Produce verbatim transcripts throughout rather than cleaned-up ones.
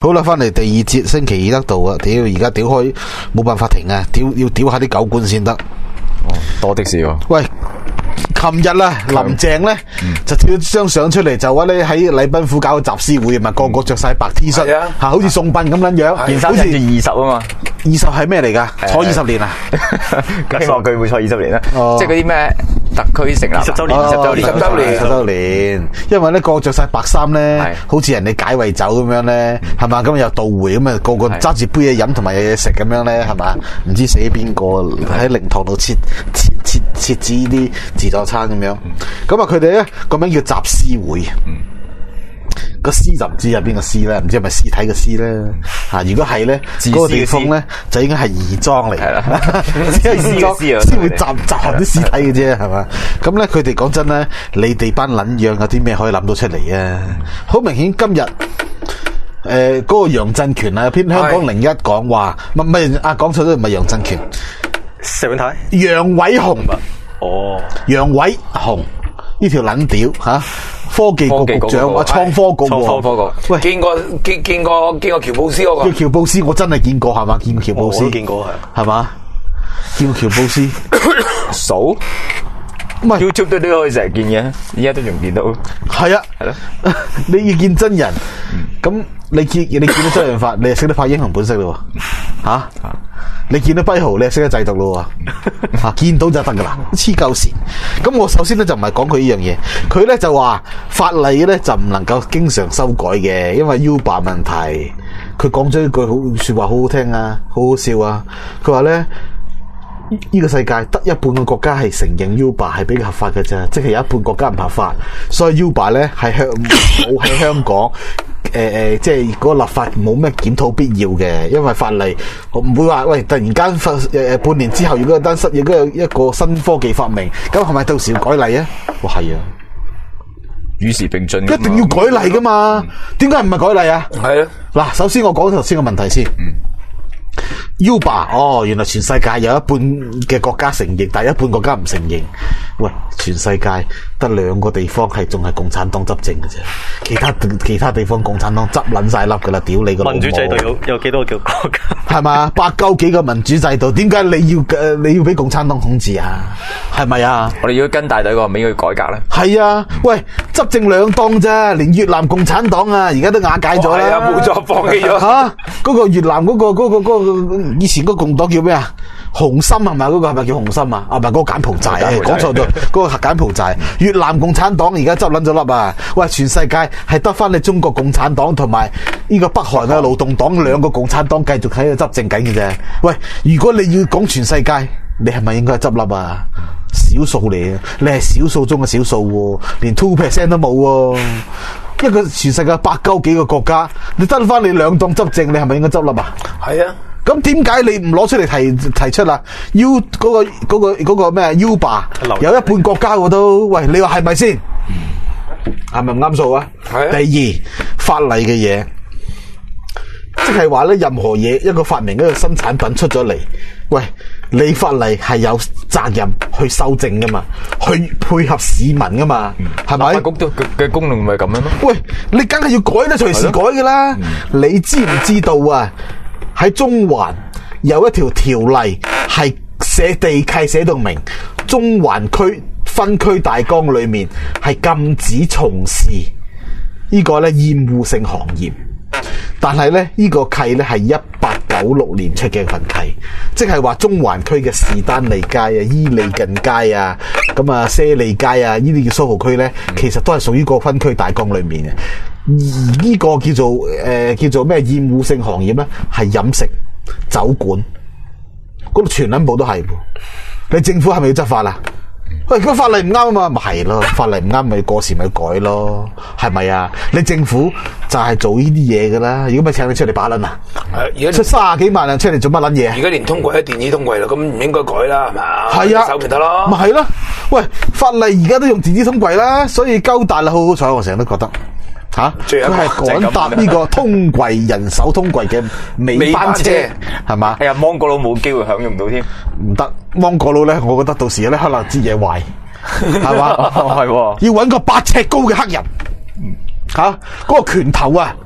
好啦，翻嚟第二節星期二得到啊！屌，而家屌開冇辦法停啊！屌要屌下啲狗官先得。 哦，多的士喎。 喂，琴日啦，林鄭咧、嗯、就貼咗張相出嚟，就話咧喺禮賓府搞個集思會，咪個個着晒白 T 恤，吓、嗯、好似送殯咁樣樣， 件衫寫住二十啊嘛。 二十係咩嚟噶？坐二十年啊？ 希望佢會坐二十年啦。 哦、 即係嗰啲咩特區成立二十周年、二十周年、 二十周年、二十周年。因為咧個個着晒白衫咧，好似人哋解穢酒咁樣咧，係嘛？咁又倒回咁啊，個個揸住杯嘢飲同埋嘢食咁樣咧，係嘛？唔知死邊個喺靈堂度切切切設置呢啲自助餐咁樣。咁啊，佢哋咧個名叫集思會。個屍就唔知係邊個屍咧，唔知係咪屍體嘅屍咧吓？如果係咧，嗰、那個地方咧就應該係義莊嚟，係啦，只係義莊先會集集合啲屍體嘅啫，係嘛？咁咧，佢哋講真咧，你哋班撚樣有啲咩可以諗到出嚟啊？好明顯今日誒，嗰、呃那個楊振權啊，偏香港零一講話，唔係啊，講錯咗唔係楊振權， 石永泰， 楊偉雄啊， 哦， 楊偉雄呢條撚屌吓！科技局局長啊，創科局， 創科局， 喂，見過見見過見過喬布斯嗰個， 叫喬布斯，我真係見過係嘛？見過喬布斯， 我見過係， 係嘛？見過喬布斯， 數唔係 YouTube 都都可以成日見嘅，依家都仲見到。 係啊，係咯，你要見真人，咁你見你見到周潤發，你係識得拍英雄本色咯，吓？你見到跛豪，你係識得製毒咯，吓見到就得噶啦，黐鳩線。咁我首先咧就唔係講佢呢樣嘢，佢咧就話法例咧就唔能夠經常修改嘅，因為 Uber 問題。佢講咗一句好說話，好好聽啊，好好笑啊。佢話咧呢個世界得一半嘅國家係承認 Uber 係比較合法嘅啫，即係有一半國家唔合法，所以 Uber 咧係香冇喺香港。誒、呃、誒，即係嗰個立法冇咩檢討必要嘅，因為法例唔會話喂，突然間發誒誒半年之後，如果有單失業，如果有一個新科技發明，咁係咪到時要改例啊？哇，係啊， 與時並進， 一定要改例噶嘛？點解唔係改例啊？ 係啊， 嗱，首先我講頭先個問題先。嗯Uber 哦，原來全世界有一半嘅國家承認，但係一半國家唔承認。喂，全世界得兩個地方係仲係共產黨執政嘅啫，其他其他地方共產黨執撚晒粒噶啦，屌你個老母！ 民主制度有有幾多個國家？ 係嘛，百鳩幾個民主制度，點解你要誒你要俾共產黨統治啊？係咪啊？ 我哋要跟大隊個尾去改革咧。 係啊，喂，執政兩黨啫，連越南共產黨啊，而家都瓦解咗啦， 係啊，冇咗，放棄咗吓。嗰個越南嗰個嗰個嗰個以前嗰個共黨叫咩啊？紅心係咪？嗰個係咪叫紅心啊？啊，唔係嗰個柬埔寨啊，講錯咗，嗰個柬埔寨。越南共產黨而家執捻咗粒啊！喂，全世界係得翻你中國共產黨同埋呢個北韓嘅勞動黨兩個共產黨繼續喺度執政緊嘅啫。喂，如果你要講全世界，你係咪應該執笠啊？少數嚟嘅，你係少數中嘅少數，連 two percent 都冇喎。一個全世界百鳩幾個國家，你得翻你兩黨執政，你係咪應該執笠啊？ 係啊。 咁點解你唔攞出嚟提提出啦 ？U 嗰個嗰個嗰個咩 Uber 有一半國家我都喂，你話係咪先？係咪唔啱數啊？第二法例嘅嘢，即係話咧，任何嘢一個發明一個新產品出咗嚟，喂，你法例係有責任去修正噶嘛，去配合市民噶嘛，係咪？ 法局都嘅功能咪咁樣咯？ 喂，你梗係要改得隨時改噶啦，你知唔知道啊？喺中環有一條條例係寫地契寫到明，中環區分區大綱裏面係禁止從事呢個咧厭惡性行業，但係咧呢個契咧係一八九六年出嘅份契，即係話中環區嘅士丹利街啊、伊利近街啊、咁啊瀉利街啊呢啲叫蘇豪區咧，其實都係屬於個分區大綱裏面嘅。而呢個叫做誒、呃、叫做咩厭惡性行業咧，係飲食酒館嗰度全撚部都係。你政府係咪要執法啦？喂，個法例唔啱啊嘛，咪係咯，法例唔啱咪過時咪改咯，係咪啊？你政府就係做呢啲嘢噶啦，如果咪請你出嚟把撚啊？ 而家出卅幾萬人出嚟做乜撚嘢？ 而家連通櫃都電子通櫃啦，咁唔應該改啦，係嘛？ 係啊， 手咪得咯， 咪係咯。喂，法例而家都用電子通櫃啦，所以鳩大啦，好好彩，我成日都覺得。吓，佢係趕搭呢個通櫃人手通櫃嘅尾班車，係嘛？ 係啊，芒果佬冇機會享用到添， 唔得。芒果佬咧，我覺得到時咧可能支嘢壞，係嘛？ 係、哦， 要搵個八尺高嘅黑人，吓、嗯、嗰、那個拳頭啊，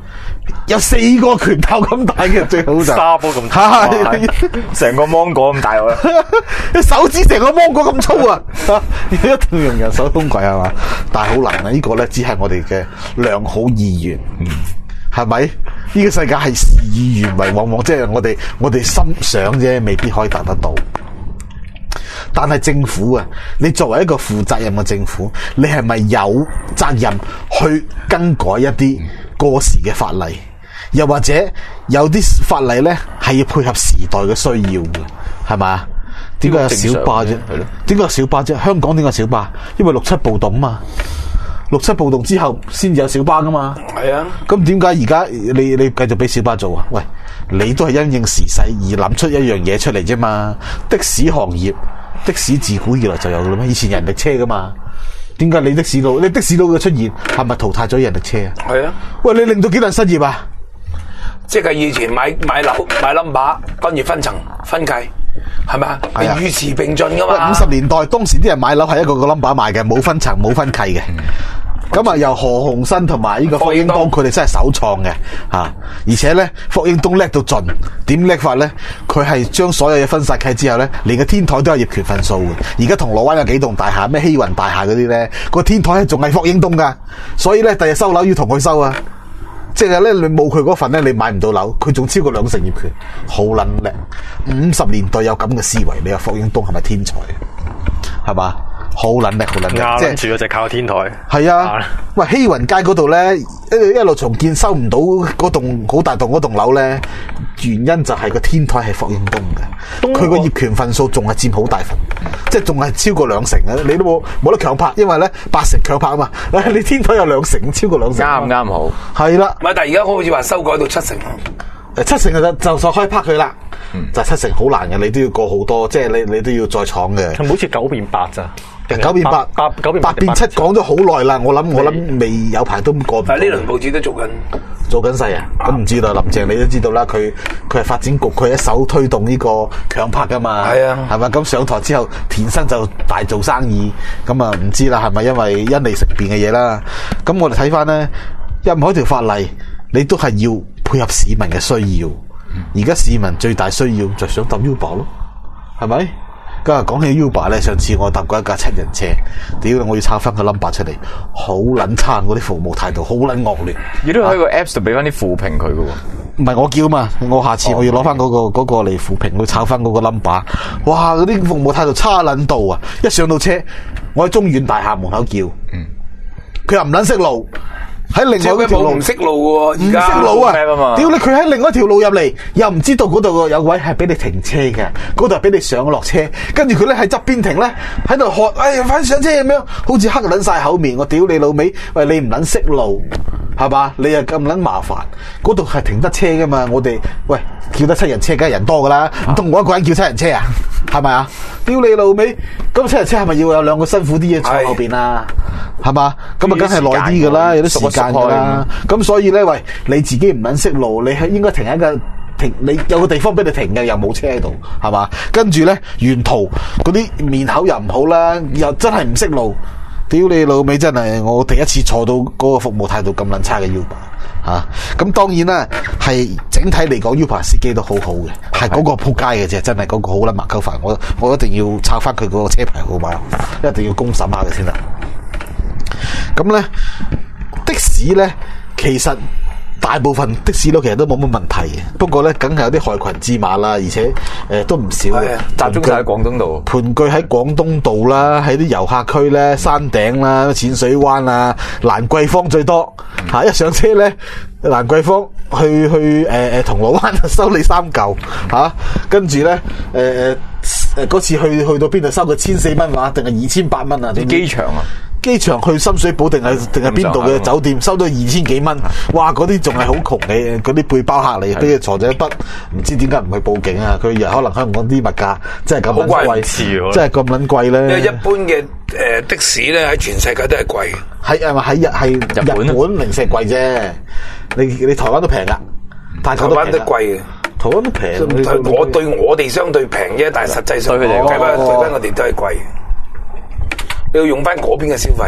有四個拳頭咁大嘅最好就沙煲咁大係成個芒果咁大喎， 手指成個芒果咁粗啊！一定要用人手通櫃係嘛？但係好難啊！呢個咧只係我哋嘅良好意願，係咪？呢個世界係事與願違，往往即係我哋我哋心想啫，未必可以達得到。但係政府啊，你作為一個負責任嘅政府，你係咪有責任去更改一啲過時嘅法例？又或者有啲法例咧係要配合時代嘅需要嘅，係咪？點解有小巴啫？係咯？點解有小巴啫？香港點解有小巴？因為六七暴動嘛，六七暴動之後先至有小巴噶嘛。 係啊。 咁點解而家你你繼續俾小巴做啊？喂，你都係因應時勢而諗出一樣嘢出嚟啫嘛。的士行業。的士自古以來就有噶啦咩？以前人力車噶嘛，點解你的士佬？你的士佬嘅出現係咪淘汰咗人力車啊？ 係啊！ 喂，你令到幾多人失業啊？ 即係以前買買樓買 number， 跟住分層分契，係咪啊？係與時並進噶嘛。 五十年代當時啲人買樓係一個個 number 賣嘅，冇分層冇分契嘅。咁啊，由何鴻燊同埋呢個霍英東，佢哋真係首創嘅吓，而且咧霍英東叻到盡，點叻法咧？佢係將所有嘢分晒契之後咧，連個天台都有業權份數嘅。而家銅鑼灣有幾棟大廈，咩希雲大廈嗰啲咧，個天台仲係霍英東噶，所以咧第日收樓要同佢收啊！即係咧你冇佢嗰份咧，你買唔到樓，佢仲超過兩成業權，好撚叻！五十年代有咁嘅思維，你話霍英東係咪天才？係嘛？好撚力，好撚力， 即係住嗰隻靠天台。係啊，喂，希雲街嗰度咧，一一路重建收唔到嗰棟好大棟嗰棟樓咧，原因就係個天台係霍英東嘅，佢個業權份數仲係佔好大份，即係仲係超過兩成嘅，你都冇冇得強拍，因為咧八成強拍啊嘛，你天台有兩成，超過兩成， 啱啱好， 係啦。 唔係，但係而家好似話修改到七成， 誒七成就就就可以拍佢啦，嗯、就七成好難嘅，你都要過好多，即係你你都要再闖嘅。 好似九變八咋？ 九變八，八九變八變七，講咗好耐啦。我諗我諗未有排都過唔到。 但係呢輪報紙都做緊， 做緊勢啊！咁唔知道林鄭你都知道啦，佢佢係發展局，佢一手推動呢個強拍噶嘛。係啊，係咪咁上台之後，田生就大做生意。咁啊唔知啦，係咪因為因利食便嘅嘢啦？咁我哋睇翻咧，任何一條法例，你都係要配合市民嘅需要。而家市民最大需要就想搭 Uber 咯，係咪？今日講起 Uber 咧，上次我搭過一架七人車，屌我要抄翻個 number 出嚟，好撚差，嗰啲服務態度好撚惡劣。 你都喺個 Apps 度俾翻啲負評佢嘅喎。 唔係我叫嘛，我下次我要攞翻嗰個嗰個嚟負評，去抄翻嗰個 number。哇！嗰啲服務態度差撚到啊！一上到車，我喺中遠大廈門口叫，嗯，佢又唔撚識路。喺另外一條路唔識路喎， 唔識路啊！屌你，佢喺另外一條路入嚟，又唔知道嗰度有位係俾你停車嘅，嗰度係俾你上落車。跟住佢咧喺側邊停咧，喺度喝，哎呀，快啲上車咁樣，好似黑撚晒口面。我屌你老味，喂，你唔撚識路係嘛？你又咁撚麻煩，嗰度係停得車噶嘛？我哋喂叫得七人車，梗係人多噶啦，唔通我一個人叫七人車啊？係咪啊？屌你老味，咁七人車係咪要有兩個辛苦啲嘢坐後邊啊？係嘛？咁啊，梗係耐啲噶啦，有啲時間噶啦。咁所以咧，喂，你自己唔撚識路，你係應該停喺個停，你有個地方俾你停嘅，又冇車喺度，係嘛？跟住咧，沿途嗰啲面口又唔好啦，又真係唔識路。屌你老味，真係我第一次坐到嗰個服務態度咁撚差嘅 Uber 吓。咁當然啦，係整體嚟講 Uber 司機都好好嘅，係嗰個撲街嘅啫，真係嗰個好撚麻鳩煩。我我一定要抄翻佢嗰個車牌號碼，一定要公審下嘅先得。咁咧的士咧，其實大部分的士佬其實都冇乜問題嘅，不過咧梗係有啲害群之馬啦，而且誒、呃、都唔少嘅， 集中晒喺廣東道， 盤踞喺廣東道啦，喺啲遊客區咧、山頂啦、淺水灣啊、蘭桂坊最多吓、嗯，一上車咧，蘭桂坊去去誒誒銅鑼灣收你三嚿吓，跟住咧誒誒嗰次去去到邊度收佢千四蚊話，定係二千八蚊啊？啲機場啊？ 機場去深水埗定係定係邊度嘅酒店收到二千幾蚊，哇！嗰啲仲係好窮嘅，嗰啲背包客嚟，跟住坐咗一筆，唔知點解唔去報警啊？佢又可能香港啲物價真係咁撚貴，真係咁撚貴咧。 因為一般嘅誒的士咧喺全世界都係貴嘅， 係係咪喺日係日本日本零舍貴啫？你你台灣都平噶，台灣都貴嘅， 台灣都平。 我對我哋相對平啫，但係實際上計翻計翻我哋都係貴。你要用翻嗰邊嘅消費啊！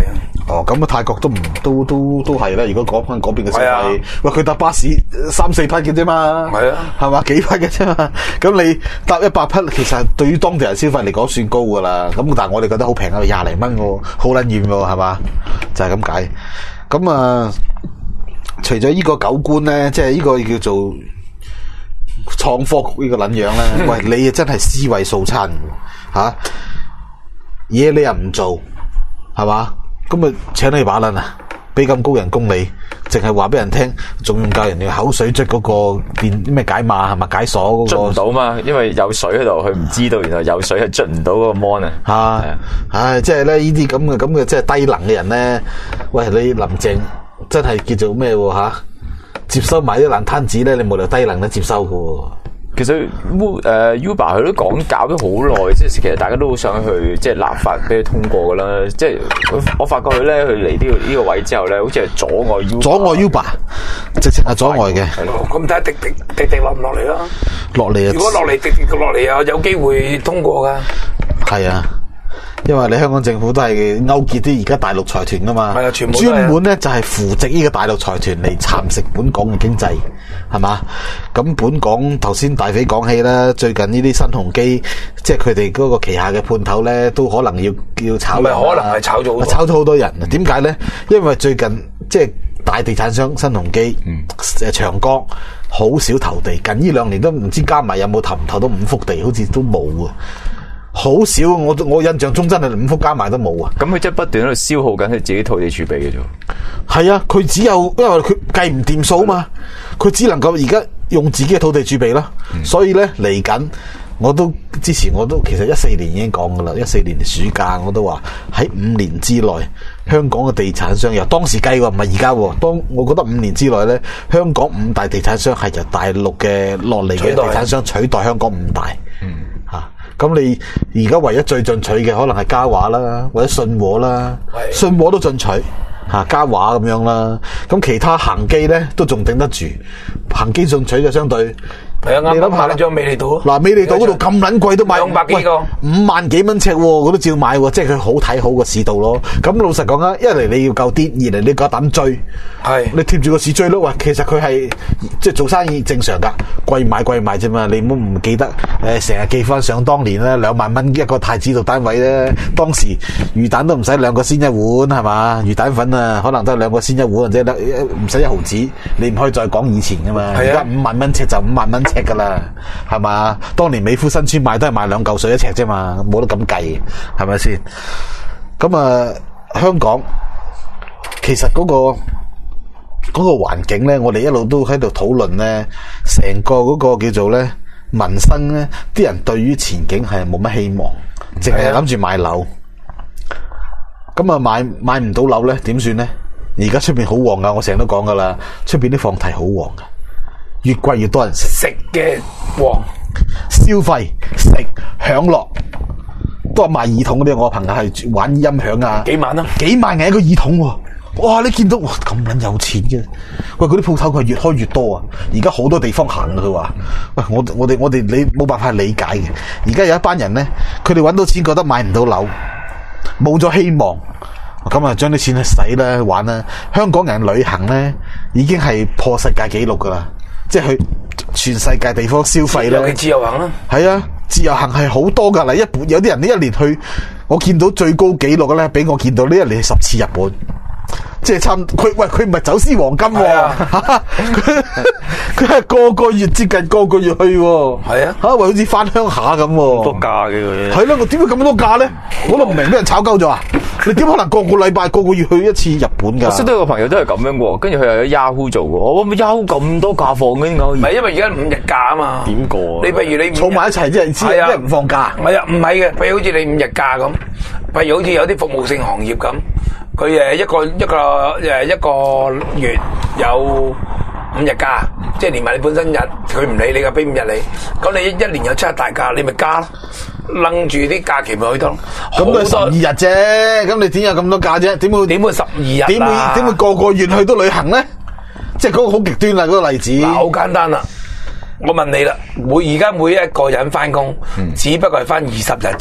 哦，咁啊泰國都唔都都都係啦。如果講翻嗰邊嘅消係啊費，喂佢搭巴士三四匹嘅啫嘛， 係啊， 係嘛幾匹嘅啫嘛。咁你搭一百匹，其實對於當地人消費嚟講算高噶啦。咁但係我哋覺得好平啊，廿零蚊喎，好撚遠喎，係嘛？就係咁解。咁啊，除咗呢個九官咧，即係呢個叫做創科局呢個撚樣咧，喂你啊真係思維素餐吓，嘢你又唔做，係嘛？咁咪請你把撚啊！俾咁高人工你，淨係話俾人聽，仲用教人哋口水捽嗰個電咩解碼係咪解鎖嗰、那個？ 捽唔到嘛，因為有水喺度，佢唔知道，然後有水係捽唔到嗰個 mon 啊。 嚇！唉，即係咧呢啲咁嘅咁嘅即係低能嘅人咧，喂你林鄭真係叫做咩喎嚇？接收埋啲爛攤子咧，你冇理由低能都接收嘅喎。 其實 U 誒 Uber 佢都講搞咗好耐，即係其實大家都好想去即係立法俾佢通過噶啦。即係我我發覺佢咧，佢嚟呢個呢個位之後咧，好似係阻礙 Uber， 阻礙 Uber，直情係阻礙嘅。 咁睇下滴滴滴滴落唔落嚟啦？ 落嚟啊！ 如果落嚟滴滴落嚟啊，有機會通過噶。 係啊。因為你香港政府都係勾結啲而家大陸財團噶嘛， 係啊，全部專門咧就係扶植呢個大陸財團嚟蠶食本港嘅經濟，係嘛？咁本港頭先大飛講起啦，最近呢啲新鴻基，即係佢哋嗰個旗下嘅判頭咧，都可能要要炒人， 唔係可能係炒咗好多， 炒咗好多人。點解咧？因為最近即係大地產商新鴻基、嗯、長江好少投地，近呢兩年都唔知加埋有冇投唔投到五幅地，好似都冇啊。好少，我我印象中真係五幅加埋都冇啊！ 咁佢即係不斷喺度消耗緊佢自己土地儲備嘅啫。 係啊，佢只有因為佢計唔掂數嘛，佢只能夠而家用自己嘅土地儲備啦。嗯、所以咧嚟緊，我都之前我都其實一四年已經講噶啦，一四年暑假我都話喺五年之內，香港嘅地產商由當時計喎，唔係而家喎。當我覺得五年之內咧，香港五大地產商係由大陸嘅落嚟嘅地產商取代香港五大。嗯。咁你而家唯一最進取嘅可能係嘉華啦，或者信和啦，信和都進取吓，嘉華咁樣啦。咁其他恒基咧都仲頂得住，恒基進取就相對。 係啊，啱啱買咗美利島。嗱， 美利島嗰度咁撚貴都買兩百幾個， 五萬幾蚊尺，我都照買，即係佢好睇好個市道咯。咁老實講啊，一嚟你要夠跌，二嚟你夠膽追，係你貼住個市追咯。喂，其實佢係即係做生意正常噶，貴買貴賣啫嘛。你唔好唔記得誒，成日記翻想當年咧，兩萬蚊一個太子道單位咧，當時魚蛋都唔使兩個先一碗係嘛，魚蛋粉啊可能都係兩個先一碗或者唔使一毫子，你唔可以再講以前噶嘛。而家五萬蚊尺就五萬蚊尺噶啦，係嘛？當年美孚新村賣都係賣兩嚿水一尺啫嘛，冇得咁計，係咪先？咁啊，香港其實嗰、嗰個嗰、嗰個環境咧，我哋一路都喺度討論咧，成個嗰個叫做咧民生咧，啲人對於前景係冇乜希望，淨係諗住買樓。咁啊，買買唔到樓咧，點算咧？而家出邊好旺噶，我成日都講噶啦，出邊啲放題好旺噶。越貴越多人食， 食嘅旺， 消費食享樂，都係賣耳筒嗰啲。我朋友係玩音響啊， 幾萬啊， 幾萬銀一個耳筒喎！哇，你見到哇咁撚有錢嘅，喂嗰啲鋪頭佢係越開越多啊！而家好多地方行啊，佢話，喂我我哋我哋你冇辦法理解嘅。而家有一班人咧，佢哋揾到錢覺得買唔到樓，冇咗希望。咁啊，將啲錢去使啦，去玩啦。香港人旅行咧，已經係破世界紀錄噶啦。即係去全世界地方消費咧， 自由行啦， 係啊，自由行係好多噶啦。一本有啲人呢一年去，我見到最高紀錄嘅咧，俾我見到呢一年係十次日本，即係差唔多。佢喂佢唔係走私黃金喎，佢佢係個個月接近個個月去喎， 係啊， 吓喂好似翻鄉下咁喎， 多假嘅佢， 係咯，我點解咁多假咧？我都唔明俾人炒鳩咗啊！你點可能個個禮拜個個月去一次日本噶？ 我識到有個朋友都係咁樣嘅，跟住佢又喺 Yahoo 做嘅。我話 Yahoo 咁多假放嘅點解？ 唔係因為而家五日假啊嘛。 點過？ 你不如你儲埋一齊即係知，即係唔放假。 唔係啊，唔係嘅，譬如好似你五日假咁，譬如好似有啲服務性行業咁，佢誒一個一個誒一個月有五日假，即係連埋你本身日，佢唔理你嘅，俾五日你。咁你一一年有七日大假，你咪加咯。楞住啲假期咪去得咯， 咁都係十二日啫。咁你點有咁多假啫？點會點會十二日？點會點會個個月去都旅行咧？即係嗰個好極端啦，嗰、嗰個例子。 嗱，好簡單啦。我問你啦，每而家每一個人翻工，嗯、只不過係翻二十日啫。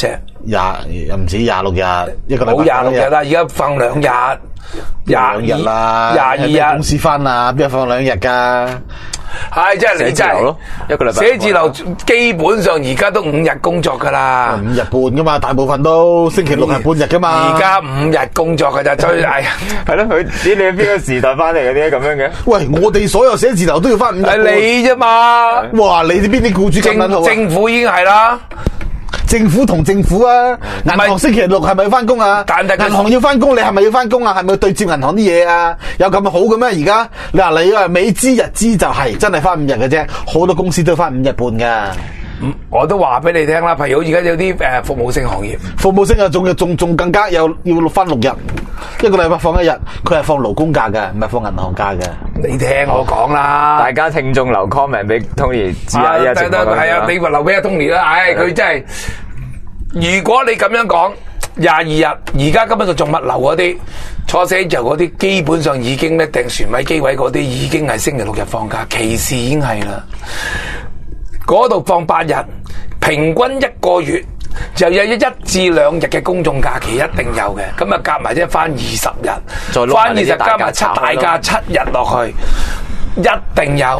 廿又唔止廿六日，一個禮拜冇廿六日啦，而家放兩日， 兩日啦， 廿二日公司翻啊，邊有放兩日噶？ 係即係你真係咯，一個禮拜寫字樓基本上而家都五日工作噶啦， 五日半噶嘛，大部分都星期六係半日噶嘛。 而家五日工作噶咋，最哎呀， 係咯，佢你你係邊個時代翻嚟嘅？點解咁樣嘅？ 喂，我哋所有寫字樓都要翻五日半。 係你啫嘛？ 哇，你哋邊啲僱主咁撚好啊？ 政政府已經係啦。 政府同政府啊，銀行星期六係咪要翻工啊？ 但係銀行要翻工，你係咪要翻工啊？係咪要對接銀行啲嘢啊？有咁好嘅咩？而家你話你啊，美資日資就係真係翻五日嘅啫，好多公司都翻五日半噶。 我都話俾你聽啦，譬如而家有啲誒服務性行業， 服務性啊，仲要仲仲更加有要翻六日，一個禮拜放一日，佢係放勞工假嘅，唔係放銀行假嘅。 你聽我講啦， 大家聽眾留 comment 俾 Tony 知下呢個情況。 係啊，你話留俾阿 Tony 啦，唉，佢真係，如果你咁樣講廿二日，而家根本就做物流嗰啲坐寫就嗰啲，基本上已經咧訂船位機位嗰啲已經係星期六日放假，歧視已經係啦。嗰度放八日，平均一個月就有一至兩日嘅公眾假期一定有嘅，咁啊夾埋即係翻二十日，翻二十加埋七大假七日落去，一定有。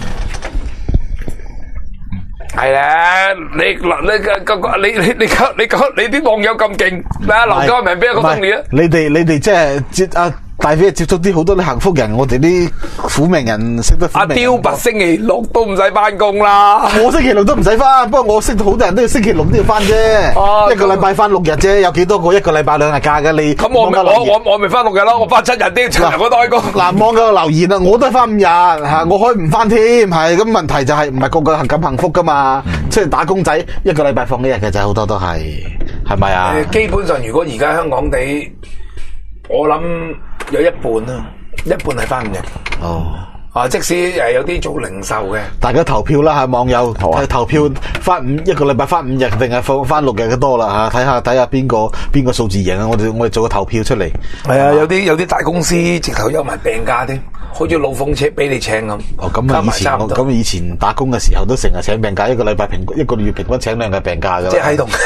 係咧，你嗱你個你你你你你啲網友咁勁，嗱劉家明邊一個中意啊？ 你哋你哋即係接啊！大飛接觸啲好多啲幸福人，我哋啲苦命人識得苦命人。阿雕拔星期六都唔使翻工啦， 我星期六都唔使翻，不過我識到好多人都要星期六都要翻啫。哦、一個禮拜翻六日啫，有幾多個一個禮拜兩日假嘅你？ 咁我咪我我我咪翻六日咯，我翻七日啲七日我都開工。 嗱，網友留言啊，我都係翻五日吓，我可以唔翻添，係咁問題就係唔係個個咁幸福噶嘛？即係、嗯、打工仔一個禮拜放一日嘅就好多都係，係咪啊？ 基本上如果而家香港地，我諗。有一半啦，一半係翻五日。哦，啊，即使誒有啲做零售嘅，大家投票啦吓，網友睇投票翻五一個禮拜翻五日定係放翻六日嘅多啦吓，睇下睇下邊個邊個數字贏啊！我哋我哋做個投票出嚟。係啊，有啲有啲大公司直頭有埋病假添，好似老鳳車俾你請咁。哦，咁啊以前我咁以前打工嘅時候都成日請病假，一個禮拜平一個月平均請兩日病假噶。即係喺度。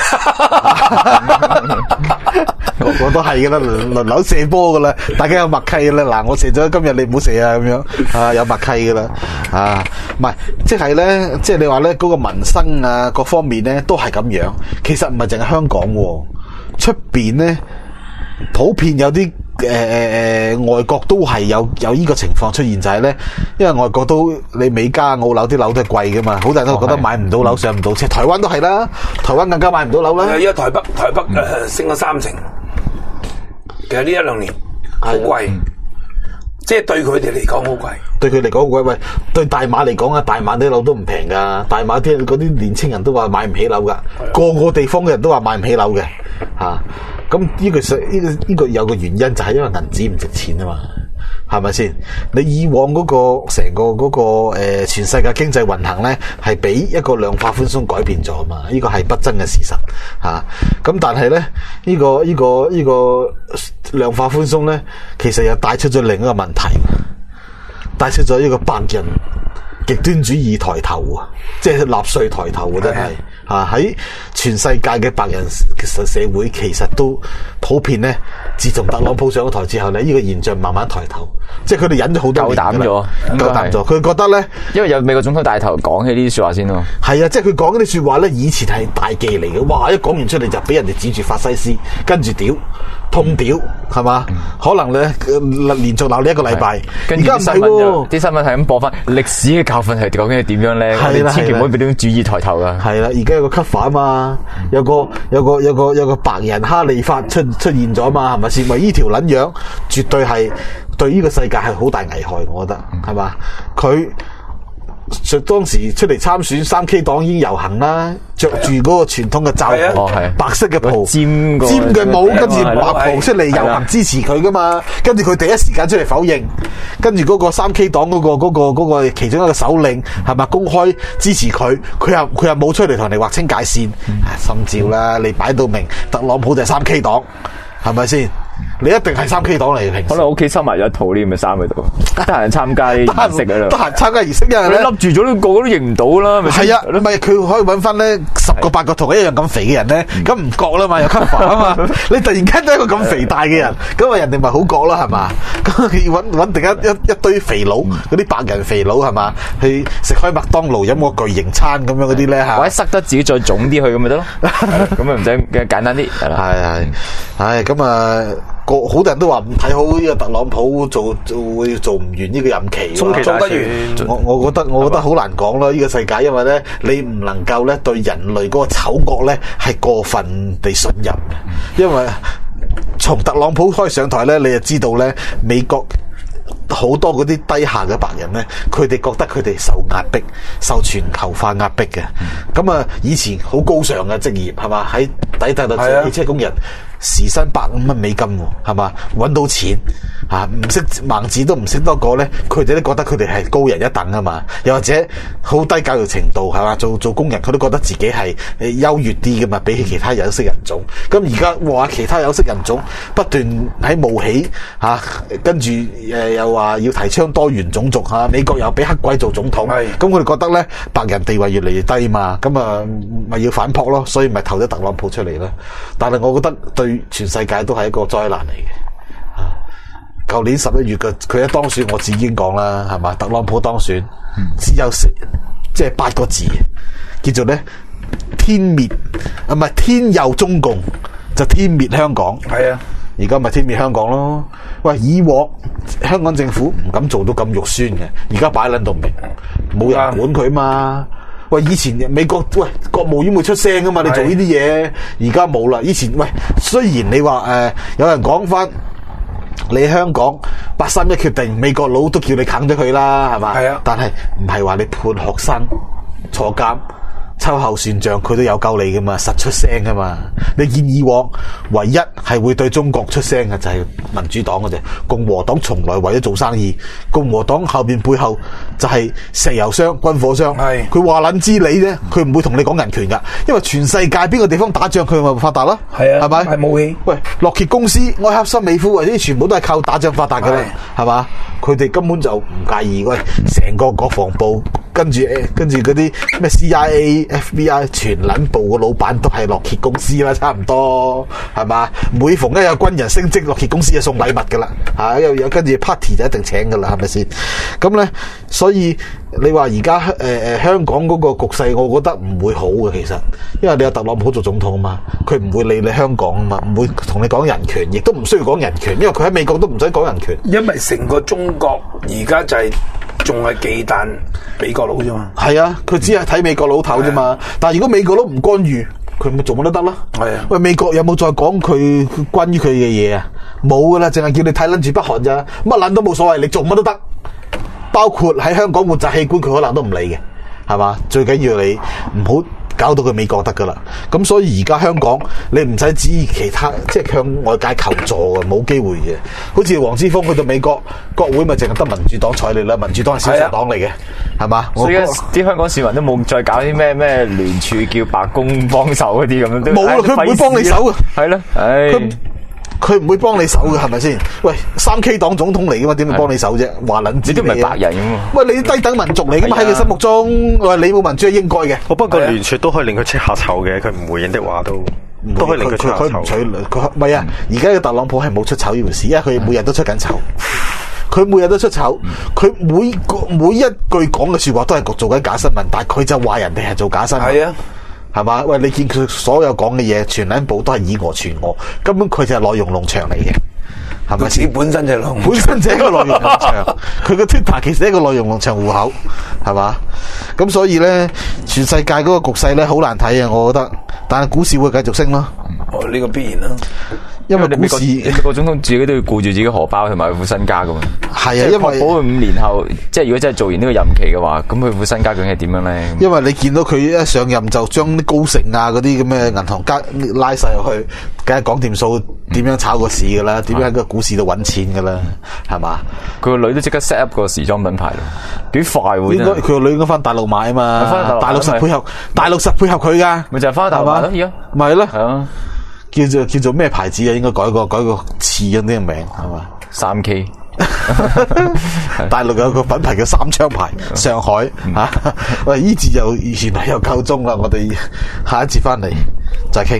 個個都係噶啦，輪流射波噶啦，大家有默契噶啦。嗱，我射咗今日，你唔好射啊，咁樣啊，有默契噶啦。啊，唔係，即係咧，即係你話咧，嗰個民生啊，各方面咧都係咁樣。其實唔係淨係香港，出邊咧普遍有啲誒誒外國都係有有呢個情況出現，就係咧，因為外國都你美加澳樓啲樓都係貴噶嘛，好多人都覺得買唔到樓，上唔到車。台灣都係啦，台灣更加買唔到樓啦。而家台北台北誒、呃、升咗三成。其實呢一兩年好貴，嗯、即係對佢哋嚟講好貴。對佢嚟講好貴，喂，對大馬嚟講啊，大馬啲樓都唔平噶。大馬啲嗰啲年青人都話買唔起樓噶，的個個地方嘅人都話買唔起樓嘅，吓。咁呢個實呢個呢個有個原因就係因為銀紙唔值錢啊嘛，係咪先？你以往嗰個成個嗰個誒全世界經濟運行咧，係俾一個量化寬鬆改變咗啊嘛，呢個係不爭嘅事實吓。咁但係咧呢個呢個呢個量化寬鬆咧，其實又帶出咗另一個問題，帶出咗一個白人極端主義抬頭啊，即係納粹抬頭啊，真係。啊！喺全世界嘅白人其實社會其實都普遍咧，自從特朗普上咗台之後咧，呢、這個現象慢慢抬頭，即係佢哋忍咗好多年夠膽咗，夠膽咗。佢覺得咧，因為有美國總統帶頭講起呢啲說話先咯。係啊，即係佢講嗰啲說話咧，以前係大忌嚟嘅。哇！一講完出嚟就俾人哋指住法西斯，跟住屌痛屌，係嘛？嗯、可能咧連續鬧你一個禮拜。而家唔係喎，啲新聞係咁播翻歷史嘅教訓係究竟係點樣咧？係啦，千祈唔可以俾呢種主義抬頭噶。係啦，而家。有個 cover 啊嘛，有個有個有個有個白人哈利法出出現咗嘛，係咪先？為呢條撚樣，絕對係對呢個世界係好大危害，我覺得係嘛？佢當時出嚟參選三 K 黨已經遊行啦，着住嗰個傳統嘅罩袍，啊、白色嘅袍，尖尖嘅帽，跟住白袍出嚟遊行支持佢噶嘛，跟住佢第一時間出嚟否認，跟住嗰個三 K 黨嗰、嗰個、嗰個、嗰個其中一個首領係咪公開支持佢？佢又佢又冇出嚟同你劃清界線，嗯、心照啦，你擺到明特朗普就係三 K 黨，係咪先？ 你一定係三 K 黨嚟嘅。平時可能屋企收埋咗一套呢咁嘅衫喺度，得閒參加儀式㗎啦。 得閒參加儀式，因為咧笠住咗都個個都認唔到啦。咪係啊，唔係佢可以揾翻咧十個八個同一樣咁肥嘅人咧，咁唔覺啦嘛，有 cover 啊嘛。你突然間都係一個咁肥大嘅人，咁啊人哋咪好覺啦，係嘛？咁要揾揾定一一一堆肥佬，嗰啲白人肥佬係嘛？去食開麥當勞飲個巨型餐咁樣嗰啲咧嚇， 或者塞得自己再腫啲去咁咪得咯。咁咪唔使嘅簡單啲。係係，唉咁啊。個好多人都話唔睇好呢個特朗普做做會做唔完呢個任期， 中期做得完。我我覺得我覺得好難講啦，呢個世界，因為咧你唔能夠咧對人類嗰個醜惡咧係過分地信任，因為從特朗普開上台咧，你就知道咧美國好多嗰啲低下嘅白人咧，佢哋覺得佢哋受壓迫、受全球化壓迫嘅。咁啊，以前好高尚嘅職業係嘛，喺底特律做汽車工人。時薪百五蚊美金喎，係嘛？揾到錢啊，唔識盲字都唔識多個咧，佢哋都覺得佢哋係高人一等啊嘛。又或者好低教育程度係嘛，做做工人佢都覺得自己係誒優越啲噶嘛，比起其他有色人種。咁而家話其他有色人種不斷喺冒起嚇、啊，跟住誒又話要提倡多元種族嚇、啊，美國又俾黑鬼做總統，咁佢哋覺得咧白人地位越嚟越低嘛，咁啊咪要反撲咯，所以咪投咗特朗普出嚟啦。但係我覺得對全世界都係一個災難嚟嘅。啊，舊年十一月嘅佢一當選，我自己已經講啦，係嘛？特朗普當選，只有食即係八個字，叫做咧天滅啊，唔係天佑中共，就天滅香港。係啊，而家咪天滅香港咯。喂，以往香港政府唔敢做到咁肉酸嘅，而家擺撚到明，冇人管佢嘛。喂，以前美國喂國務院會出聲噶嘛？你做呢啲嘢，而家冇啦。以前喂，雖然你話誒、呃，有人講翻你香港八三一決定，美國佬都叫你啃咗佢啦，係嘛？係啊。但係唔係話你判學生坐監秋後算賬，佢都有救你噶嘛，實出聲噶嘛。你見以往唯一係會對中國出聲嘅就係民主黨嘅啫，共和黨從來為咗做生意，共和黨後邊背後就係石油商、軍火商，係佢話撚知你啫，佢唔會同你講人權噶，因為全世界邊個地方打仗佢咪發達咯，係啊，係咪？係武器。喂，洛傑公司、埃克森美孚或者全部都係靠打仗發達噶啦，係嘛？佢哋根本就唔介意，喂，成個國防部跟住誒，跟住嗰啲咩 C I A。F B I 全撚部個老闆都係洛傑公司啦，差唔多係嘛？每逢一有軍人升職，洛傑公司就送禮物噶啦，嚇又有跟住 party 就一定請噶啦，係咪先？咁咧，所以你話而家誒誒香港嗰個局勢，我覺得唔會好嘅，其實，因為你有特朗普做總統啊嘛，佢唔會理你香港啊嘛，唔會同你講人權，亦都唔需要講人權，因為佢喺美國都唔使講人權， 因為成個中國而家就係、是。仲係忌憚美國佬啫嘛，係啊，佢只係睇美國佬頭啫嘛。但係如果美國佬唔干預，佢咪做乜都得咯。係啊，喂，美國有冇再講佢關於佢嘅嘢啊？冇噶啦，淨係叫你睇撚住北韓咋，乜撚都冇所謂，你做乜都得。包括喺香港活摘器官，佢可能都唔理嘅，係嘛？最緊要你唔好搞到佢美國得噶啦。咁所以而家香港你唔使指意其他，即係向外界求助嘅，冇機會嘅。好似黃之鋒去到美國國會，咪淨係得民主黨睬你啦。民主黨係少數黨嚟嘅，係嘛？ 所以啲香港市民都冇再搞啲咩咩聯署叫白宮幫手嗰啲咁樣， 冇啦，佢唔會幫你手嘅， 係咯，唉。 佢唔會幫你手嘅，係咪先？喂，三 K 黨總統嚟嘅嘛，點會幫你手啫？話撚知你都唔係白人咁喎。喂，你低等民族嚟嘅嘛，喺佢心目中，喂，你冇民主係應該嘅。 我不過聯署都可以令佢出下醜嘅，佢唔回應的話都都可以令佢出下醜。 佢唔係啊！而家嘅特朗普係冇出醜呢回事，因為佢每日都出緊醜。佢每日都出醜，佢每個每一句講嘅説話都係做緊假新聞，但係佢就話人哋係做假新聞。係啊。係嘛？喂，你見佢所有講嘅嘢，全兩部都係以訛傳訛，根本佢就係內容農場嚟嘅，係咪？ 自己本身就係本身就係一個內容農場，佢個 Twitter 其實係一個內容農場戶口，係嘛？咁所以咧，全世界嗰個局勢咧好難睇啊，我覺得。但係股市會繼續升咯。 哦，呢、這個必然啦。 因為股市， 美國總統自己都要顧住自己荷包同埋副身家噶嘛。 係啊，因為保佢五年後，即係如果真係做完呢個任期嘅話，咁佢副身家究竟係點樣咧？ 因為你見到佢一上任就將啲高盛啊嗰啲咁嘅銀行家拉晒入去，梗係講掂數，點樣炒個市噶啦？點樣喺個股市度搵錢噶啦？係嘛？ 佢個女都即刻 set up 個時裝品牌咯，幾快喎！ 應該佢個女應該翻大陸買啊嘛，大陸實配合，大陸實配合佢噶， 咪就係翻大陸買咯，而家咪係咯。 叫做叫做咩牌子啊？應該改個改個似咁啲嘅名係嘛？ 三 K。 大陸有個品牌叫三槍牌，上海吓。喂，呢節又原來又夠鐘啦，我哋下一節翻嚟再傾。